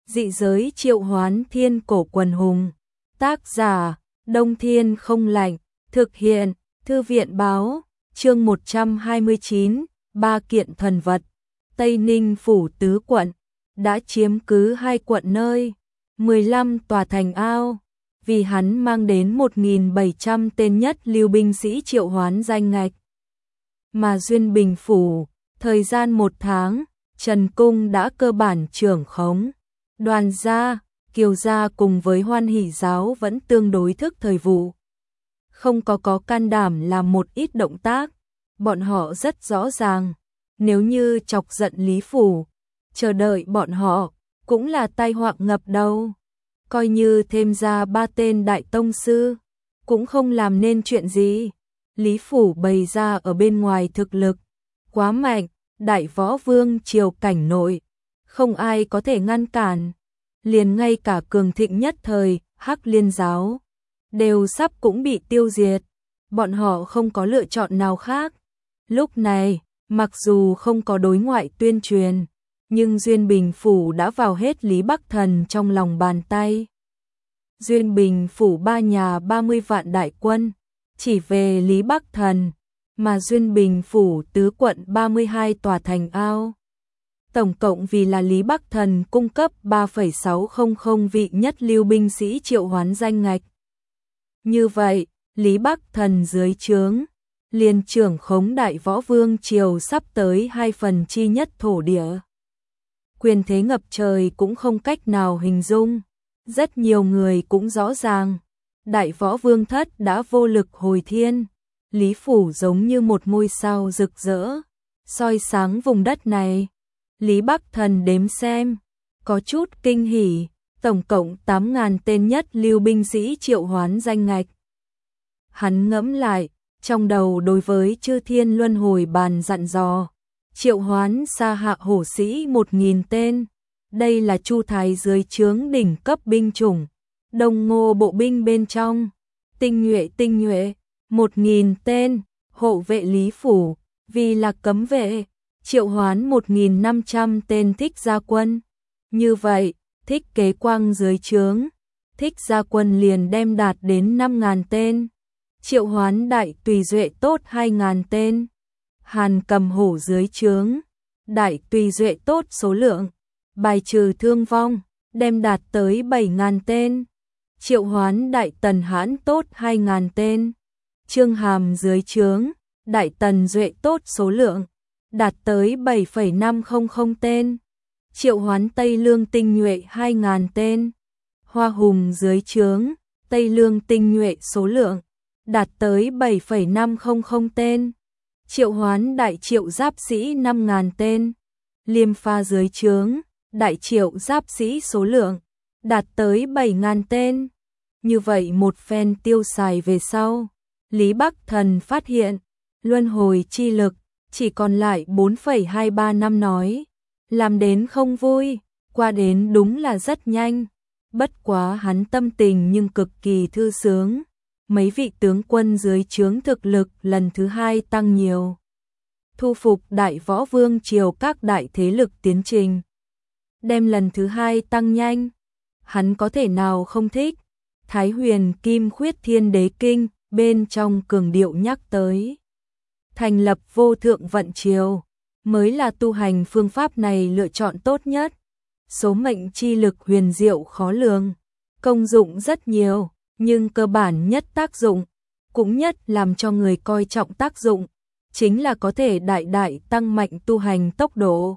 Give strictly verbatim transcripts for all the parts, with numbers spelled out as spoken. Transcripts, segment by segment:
Dị giới triệu hoán thiên cổ quần hùng. Tác giả, Đông Thiên không lạnh. Thực hiện, Thư viện báo, chương một trăm hai mươi chín, ba kiện thần vật. Tây Ninh phủ tứ quận, đã chiếm cứ hai quận nơi, mười lăm tòa thành ao, vì hắn mang đến một nghìn bảy trăm tên nhất lưu binh sĩ triệu hoán danh ngạch. Mà Duyên Bình phủ, thời gian một tháng, Trần Cung đã cơ bản trưởng khống. Đoàn gia, Kiều gia cùng với Hoan Hỷ giáo vẫn tương đối thức thời vụ. Không có có can đảm làm một ít động tác, bọn họ rất rõ ràng, nếu như chọc giận Lý Phủ, chờ đợi bọn họ, cũng là tai họa ngập đầu. Coi như thêm ra ba tên đại tông sư, cũng không làm nên chuyện gì. Lý Phủ bày ra ở bên ngoài thực lực, quá mạnh, đại võ vương triều cảnh nội, không ai có thể ngăn cản. Liền ngay cả cường thịnh nhất thời, Hắc Liên giáo, đều sắp cũng bị tiêu diệt. Bọn họ không có lựa chọn nào khác. Lúc này, mặc dù không có đối ngoại tuyên truyền, nhưng Duyên Bình phủ đã vào hết Lý Bắc Thần trong lòng bàn tay. Duyên Bình phủ ba nhà ba mươi vạn đại quân, chỉ về Lý Bắc Thần, mà Duyên Bình phủ tứ quận ba mươi hai tòa thành ao. Tổng cộng vì là Lý Bắc Thần cung cấp ba phẩy sáu không không vị nhất lưu binh sĩ triệu hoán danh ngạch. Như vậy, Lý Bắc Thần dưới trướng, liền trưởng khống đại võ vương triều sắp tới hai phần chi nhất thổ địa. Quyền thế ngập trời cũng không cách nào hình dung. Rất nhiều người cũng rõ ràng, đại võ vương thất đã vô lực hồi thiên. Lý Phủ giống như một ngôi sao rực rỡ, soi sáng vùng đất này. Lý Bắc Thần đếm xem, có chút kinh hỉ, tổng cộng tám nghìn tên nhất lưu binh sĩ triệu hoán danh ngạch. Hắn ngẫm lại, trong đầu đối với Chư Thiên Luân Hồi Bàn dặn dò, triệu hoán sa hạ hổ sĩ một nghìn tên. Đây là Chu Thái dưới trướng đỉnh cấp binh chủng, Đông Ngô bộ binh bên trong, tinh nhuệ tinh nhuệ, một nghìn tên, hộ vệ Lý Phủ, vì là cấm vệ, triệu hoán một nghìn năm trăm tên thích gia quân. Như vậy, thích kế quang dưới trướng, thích gia quân liền đem đạt đến năm nghìn tên, triệu hoán đại tùy duệ tốt hai nghìn tên. Hàn Cầm Hổ dưới trướng, đại tùy duệ tốt số lượng, bài trừ thương vong, đem đạt tới bảy nghìn tên, triệu hoán đại tần hãn tốt hai nghìn tên. Trương Hàm dưới trướng, đại tần duệ tốt số lượng, đạt tới bảy phẩy năm không không tên, triệu hoán Tây Lương tinh nhuệ hai nghìn tên. Hoa Hùng dưới trướng, Tây Lương tinh nhuệ số lượng, đạt tới bảy phẩy năm không không tên, triệu hoán đại triệu giáp sĩ năm nghìn tên. Liêm Pha dưới trướng, đại triệu giáp sĩ số lượng, đạt tới bảy nghìn tên. Như vậy một phen tiêu xài về sau, Lý Bắc Thần phát hiện, luân hồi chi lực, chỉ còn lại bốn phẩy hai ba năm nói. Làm đến không vui, qua đến đúng là rất nhanh. Bất quá hắn tâm tình nhưng cực kỳ thư sướng. Mấy vị tướng quân dưới trướng thực lực lần thứ hai tăng nhiều. Thu phục đại võ vương triều các đại thế lực tiến trình. Đem lần thứ hai tăng nhanh. Hắn có thể nào không thích. Thái Huyền Kim Khuyết Thiên Đế Kinh bên trong cường điệu nhắc tới. Thành lập vô thượng vận triều, mới là tu hành phương pháp này lựa chọn tốt nhất. Số mệnh chi lực huyền diệu khó lường, công dụng rất nhiều, nhưng cơ bản nhất tác dụng, cũng nhất làm cho người coi trọng tác dụng, chính là có thể đại đại tăng mạnh tu hành tốc độ.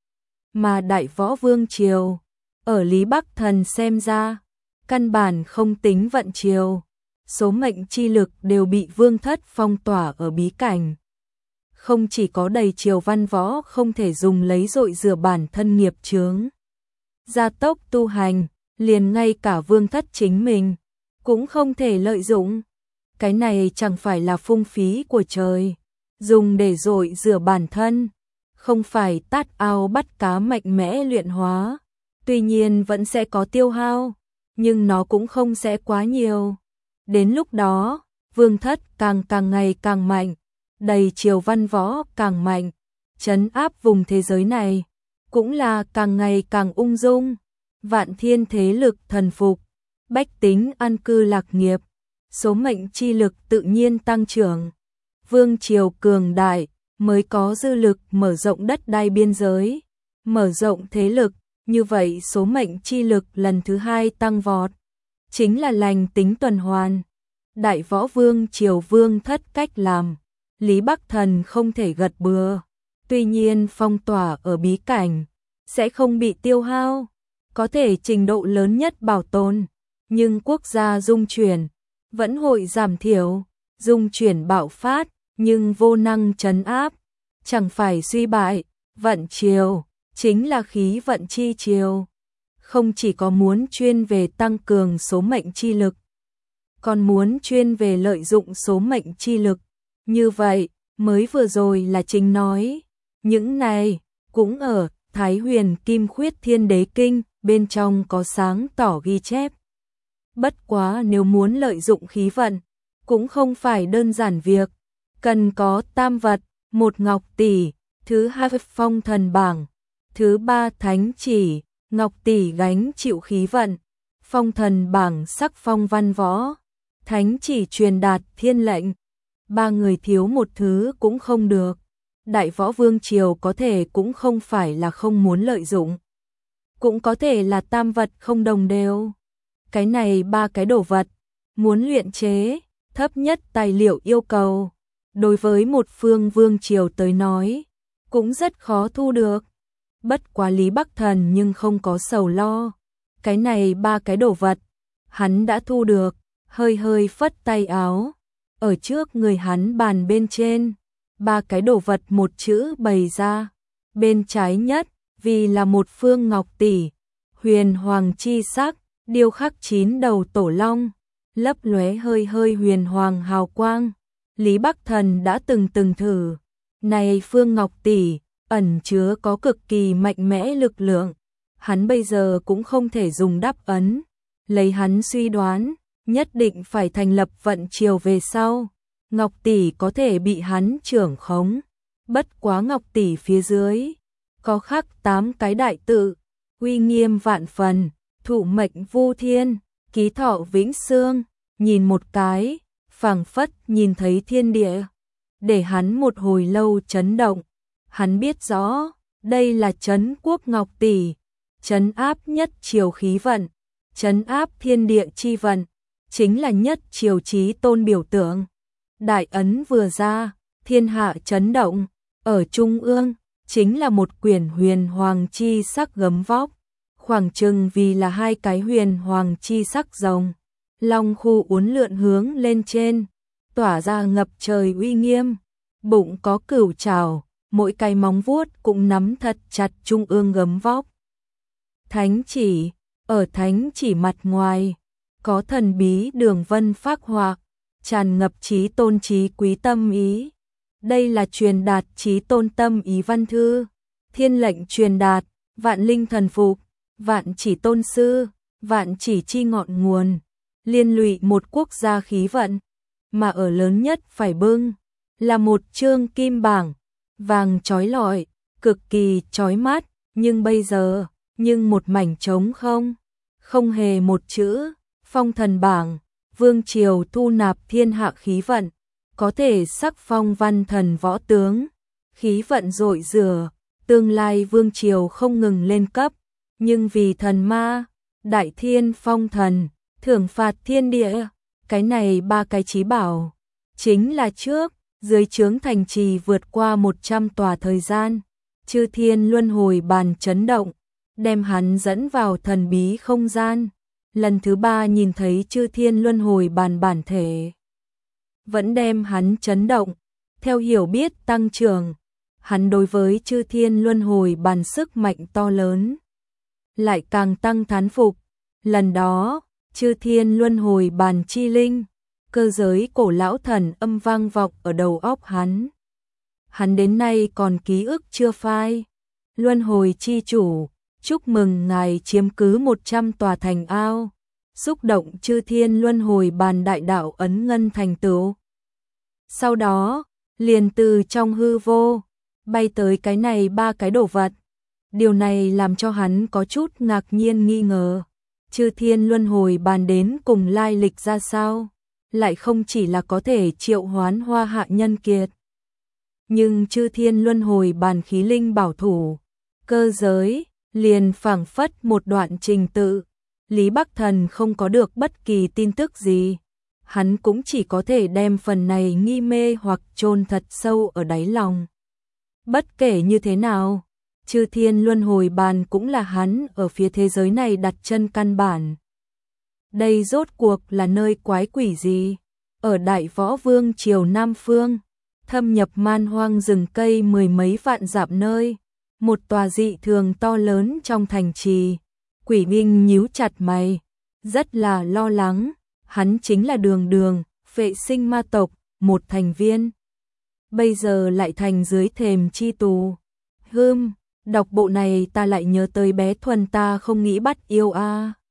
Mà đại võ vương triều, ở Lý Bắc Thần xem ra, căn bản không tính vận triều, số mệnh chi lực đều bị vương thất phong tỏa ở bí cảnh. Không chỉ có đầy triều văn võ không thể dùng lấy dội rửa bản thân nghiệp chướng, gia tốc tu hành, liền ngay cả vương thất chính mình, cũng không thể lợi dụng. Cái này chẳng phải là phung phí của trời, dùng để dội rửa bản thân, không phải tát ao bắt cá mạnh mẽ luyện hóa. Tuy nhiên vẫn sẽ có tiêu hao, nhưng nó cũng không sẽ quá nhiều. Đến lúc đó, vương thất càng càng ngày càng mạnh, đầy triều văn võ càng mạnh, trấn áp vùng thế giới này, cũng là càng ngày càng ung dung. vạn thiên thế lực thần phục, bách tính an cư lạc nghiệp, số mệnh chi lực tự nhiên tăng trưởng. Vương triều cường đại mới có dư lực mở rộng đất đai biên giới, mở rộng thế lực, như vậy số mệnh chi lực lần thứ hai tăng vọt, chính là lành tính tuần hoàn. Đại võ vương triều vương thất cách làm, Lý Bắc Thần không thể gật bừa. Tuy nhiên phong tỏa ở bí cảnh sẽ không bị tiêu hao, có thể trình độ lớn nhất bảo tồn, nhưng quốc gia dung chuyển vẫn hội giảm thiểu, dung chuyển bạo phát nhưng vô năng trấn áp, chẳng phải suy bại. Vận triều chính là khí vận chi triều, không chỉ có muốn chuyên về tăng cường số mệnh chi lực, còn muốn chuyên về lợi dụng số mệnh chi lực. Như vậy, mới vừa rồi là chính nói, những này cũng ở Thái Huyền Kim Khuyết Thiên Đế Kinh bên trong có sáng tỏ ghi chép. Bất quá nếu muốn lợi dụng khí vận, cũng không phải đơn giản việc, cần có tam vật, một ngọc tỷ, thứ hai phong thần bảng, thứ ba thánh chỉ, ngọc tỷ gánh chịu khí vận, phong thần bảng sắc phong văn võ, thánh chỉ truyền đạt thiên lệnh. Ba người thiếu một thứ cũng không được. Đại võ vương triều có thể cũng không phải là không muốn lợi dụng, cũng có thể là tam vật không đồng đều. Cái này ba cái đồ vật, muốn luyện chế, thấp nhất tài liệu yêu cầu, đối với một phương vương triều tới nói, cũng rất khó thu được. Bất quá Lý Bắc Thần nhưng không có sầu lo. Cái này ba cái đồ vật, hắn đã thu được, hơi hơi phất tay áo. Ở trước người hắn bàn bên trên, ba cái đồ vật một chữ bày ra. Bên trái nhất, vì là một phương ngọc tỷ, huyền hoàng chi sắc, điêu khắc chín đầu tổ long, lấp lóe hơi hơi huyền hoàng hào quang. Lý Bắc Thần đã từng từng thử, này phương ngọc tỷ, ẩn chứa có cực kỳ mạnh mẽ lực lượng. Hắn bây giờ cũng không thể dùng đáp ấn, lấy hắn suy đoán, nhất định phải thành lập vận triều về sau, ngọc tỷ có thể bị hắn trưởng khống. Bất quá ngọc tỷ phía dưới có khắc tám cái đại tự, uy nghiêm vạn phần, thụ mệnh vu thiên, ký thọ vĩnh xương, nhìn một cái, phảng phất nhìn thấy thiên địa, để hắn một hồi lâu chấn động. Hắn biết rõ, đây là trấn quốc ngọc tỷ, trấn áp nhất triều khí vận, trấn áp thiên địa chi vận, chính là nhất triều chí tôn biểu tượng. Đại ấn vừa ra, thiên hạ chấn động, ở trung ương, chính là một quyển huyền hoàng chi sắc gấm vóc, khoảng chừng vì là hai cái huyền hoàng chi sắc rồng, long khu uốn lượn hướng lên trên, tỏa ra ngập trời uy nghiêm, bụng có cửu trảo, mỗi cái móng vuốt cũng nắm thật chặt trung ương gấm vóc. Thánh chỉ, ở thánh chỉ mặt ngoài, có thần bí đường vân phác họa, tràn ngập chí tôn chí quý tâm ý. Đây là truyền đạt chí tôn tâm ý văn thư, thiên lệnh truyền đạt, vạn linh thần phục, vạn chỉ tôn sư, vạn chỉ chi ngọn nguồn, liên lụy một quốc gia khí vận, mà ở lớn nhất phải bưng, là một chương kim bảng, vàng chói lọi, cực kỳ chói mắt, nhưng bây giờ, nhưng một mảnh trống không, không hề một chữ. Phong thần bảng, vương triều thu nạp thiên hạ khí vận, có thể sắc phong văn thần võ tướng, khí vận rội rửa, tương lai vương triều không ngừng lên cấp, nhưng vì thần ma, đại thiên phong thần, thưởng phạt thiên địa, cái này ba cái chí bảo, chính là trước, dưới trướng thành trì vượt qua một trăm tòa thời gian, chư thiên luân hồi bàn chấn động, đem hắn dẫn vào thần bí không gian. Lần thứ ba nhìn thấy chư thiên luân hồi bàn bản thể, vẫn đem hắn chấn động. Theo hiểu biết tăng trưởng, hắn đối với chư thiên luân hồi bàn sức mạnh to lớn, lại càng tăng thán phục. Lần đó, chư thiên luân hồi bàn chi linh, cơ giới cổ lão thần âm vang vọng ở đầu óc hắn. Hắn đến nay còn ký ức chưa phai. Luân hồi chi chủ, chúc mừng ngài chiếm cứ một trăm tòa thành ao, xúc động chư thiên luân hồi bàn đại đạo ấn ngân thành tựu. Sau đó, liền từ trong hư vô, bay tới cái này ba cái đồ vật. Điều này làm cho hắn có chút ngạc nhiên nghi ngờ. Chư thiên luân hồi bàn đến cùng lai lịch ra sao? Lại không chỉ là có thể triệu hoán Hoa Hạ nhân kiệt. Nhưng chư thiên luân hồi bàn khí linh bảo thủ, cơ giới, liền phảng phất một đoạn trình tự. Lý Bắc Thần không có được bất kỳ tin tức gì. Hắn cũng chỉ có thể đem phần này nghi mê hoặc chôn thật sâu ở đáy lòng. Bất kể như thế nào, chư thiên luân hồi bàn cũng là hắn ở phía thế giới này đặt chân căn bản. Đây rốt cuộc là nơi quái quỷ gì? Ở Đại Võ Vương triều Nam Phương, thâm nhập man hoang rừng cây mười mấy vạn dặm nơi, một tòa dị thường to lớn trong thành trì. Quỷ binh nhíu chặt mày, rất là lo lắng. Hắn chính là Đường Đường, vệ sinh ma tộc, một thành viên. Bây giờ lại thành dưới thềm chi tù. Hưm, đọc bộ này ta lại nhớ tới bé Thuần ta không nghĩ bắt yêu a. À.